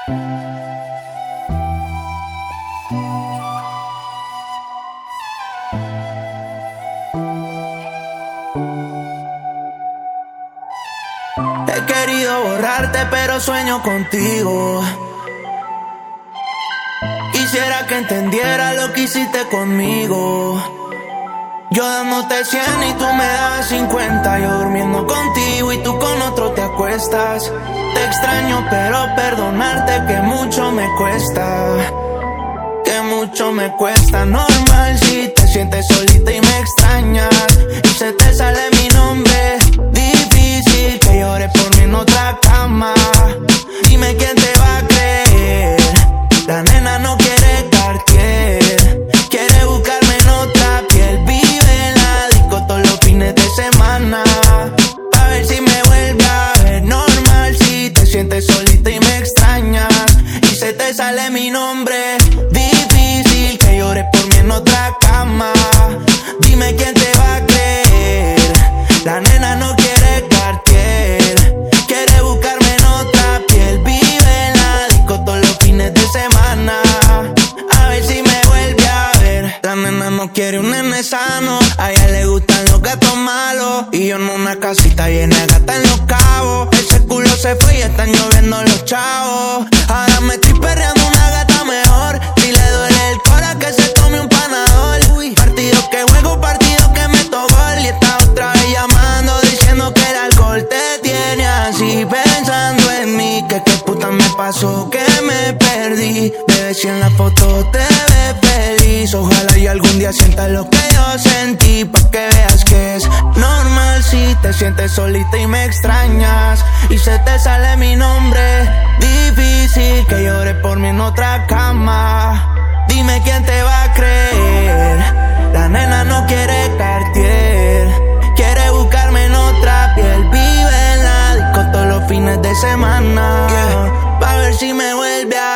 He querido borrarte, pero sueño contigo. Quisiera que entendiera lo que hiciste conmigo. Yo dándote 100 y tú me das 50. Yo durmiendo contigo y tú con otro te acuestas. Te extraño, pero perdonarte que mucho me cuesta. Que mucho me cuesta. Normal si te sientes solita y me extrañas y se te sale mi nombre. Difícil que llores por mí en otra cama. Dime quién te va a creer. La nena no quiere Cartier, quiere buscarme en otra piel. Vive en la disco todos los fines de semana, a ver si me vuelve a ver. Normal si te sientes solita y me extrañas y se te sale mi nombre. Difícil que llores por mí en otra cama. Dime quién te va a creer. La nena no quiere Cartier, quiere buscarme en otra piel. Vive en la disco todos los fines de semana, a ver si me vuelve a ver. La nena no quiere un nene sano, a ella le gustan los gatos malos. Y yo en una casita llena de gata en Los Cabos. Ese culo se fue y están lloviendo los chavos. Ahora me estoy perreando una gata mejor. Si le duele el cora que se tome un panadol. Partido que juego, partido que meto gol. Y está otra vez llamando diciendo que el alcohol te tiene así, pensando en mí. Que qué puta me pasó, que me perdí. Bebé, si en la foto te ves feliz, ojalá y algún día sientas lo que yo sentí, pa' que veas que es normal si te sientes solita y me extrañas y se te sale mi nombre. Difícil que llores por mí en otra cama. Dime quién te va a creer. La nena no quiere Cartier, quiere buscarme en otra piel. Vive en la disco todos los fines de semana, pa' ver si me vuelve a